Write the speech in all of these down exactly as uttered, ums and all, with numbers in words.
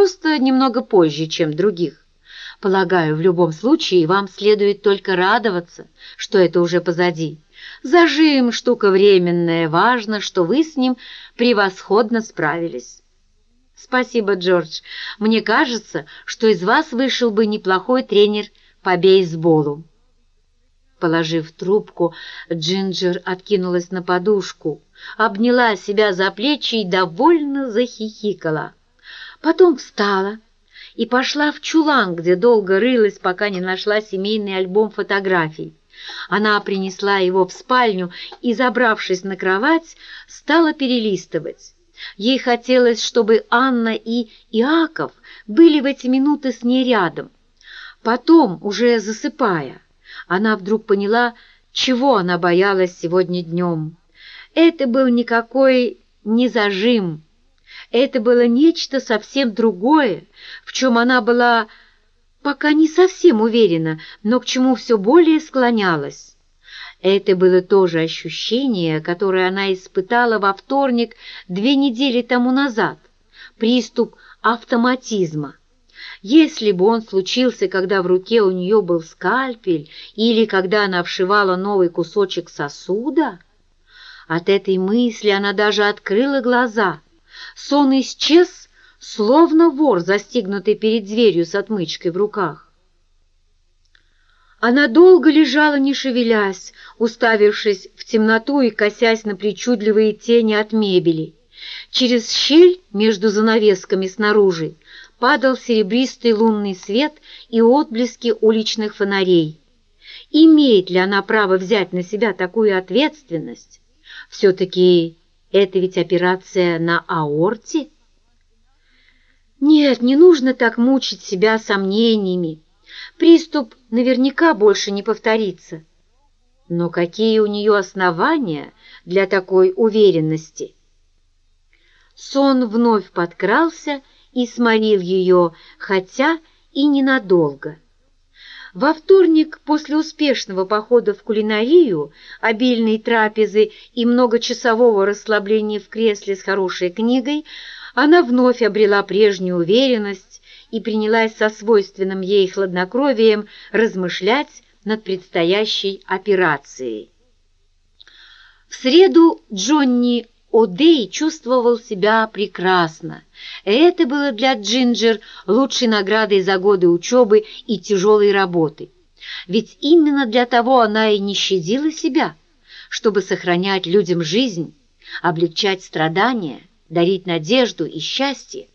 просто немного позже, чем других. Полагаю, в любом случае вам следует только радоваться, что это уже позади. Зажим — штука временная, важно, что вы с ним превосходно справились. Спасибо, Джордж. Мне кажется, что из вас вышел бы неплохой тренер по бейсболу. Положив трубку, Джинджер откинулась на подушку, обняла себя за плечи и довольно захихикала. Потом встала и пошла в чулан, где долго рылась, пока не нашла семейный альбом фотографий. Она принесла его в спальню и, забравшись на кровать, стала перелистывать. Ей хотелось, чтобы Анна и Иаков были в эти минуты с ней рядом. Потом, уже засыпая, она вдруг поняла, чего она боялась сегодня днем. Это был никакой не зажим. Это было нечто совсем другое, в чем она была пока не совсем уверена, но к чему все более склонялась. Это было то же ощущение, которое она испытала во вторник две недели тому назад, приступ автоматизма. Если бы он случился, когда в руке у нее был скальпель или когда она вшивала новый кусочек сосуда, от этой мысли она даже открыла глаза. Сон исчез, словно вор, застигнутый перед дверью с отмычкой в руках. Она долго лежала, не шевелясь, уставившись в темноту и косясь на причудливые тени от мебели. Через щель между занавесками снаружи падал серебристый лунный свет и отблески уличных фонарей. Имеет ли она право взять на себя такую ответственность? Все-таки это ведь операция на аорте? Нет, не нужно так мучить себя сомнениями. Приступ наверняка больше не повторится. Но какие у нее основания для такой уверенности? Сон вновь подкрался и сморил ее, хотя и ненадолго. Во вторник, после успешного похода в кулинарию, обильной трапезы и многочасового расслабления в кресле с хорошей книгой, она вновь обрела прежнюю уверенность и принялась со свойственным ей хладнокровием размышлять над предстоящей операцией. В среду Джонни О'Дей чувствовал себя прекрасно. Это было для Джинджер лучшей наградой за годы учебы и тяжелой работы. Ведь именно для того она и не щадила себя, чтобы сохранять людям жизнь, облегчать страдания, дарить надежду и счастье.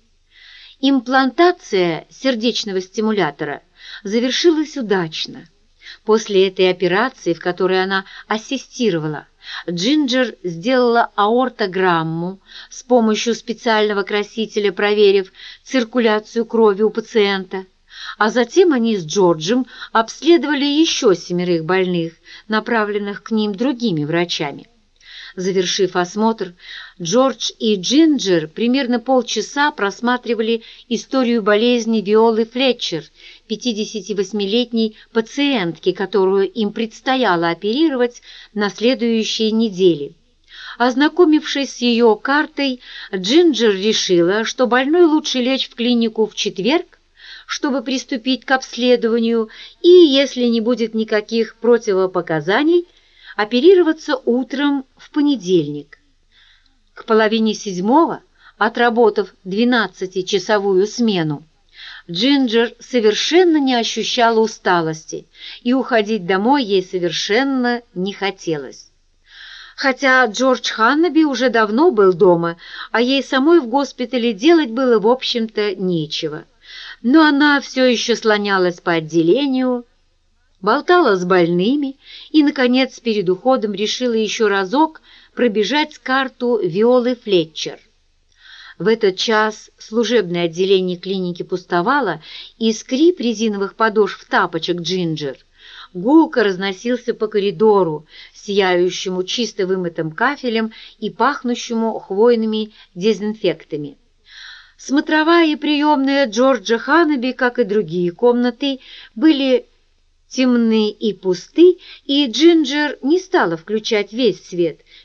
Имплантация сердечного стимулятора завершилась удачно. После этой операции, в которой она ассистировала, Джинджер сделала аортограмму с помощью специального красителя, проверив циркуляцию крови у пациента, а затем они с Джорджем обследовали еще семерых больных, направленных к ним другими врачами. Завершив осмотр, Джордж и Джинджер примерно полчаса просматривали историю болезни Виолы Флетчер, пятидесятивосьмилетней пациентки, которую им предстояло оперировать на следующей неделе. Ознакомившись с ее картой, Джинджер решила, что больной лучше лечь в клинику в четверг, чтобы приступить к обследованию, и, если не будет никаких противопоказаний, оперироваться утром в понедельник. К половине седьмого, отработав двенадцатичасовую смену, Джинджер совершенно не ощущала усталости, и уходить домой ей совершенно не хотелось. Хотя Джордж Ханнаби уже давно был дома, а ей самой в госпитале делать было, в общем-то, нечего. Но она все еще слонялась по отделению, болтала с больными и, наконец, перед уходом решила еще разок пробежать карту Виолы Флетчер. В этот час служебное отделение клиники пустовало, и скрип резиновых подошв тапочек Джинджер гулко разносился по коридору, сияющему чисто вымытым кафелем и пахнущему хвойными дезинфектами. Смотровая и приемная Джорджа Ханнаби, как и другие комнаты, были темны и пусты, и Джинджер не стала включать весь свет,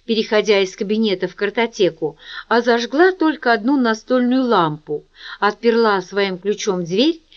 переходя из кабинета в картотеку, а зажгла только одну настольную лампу, отперла своим ключом дверь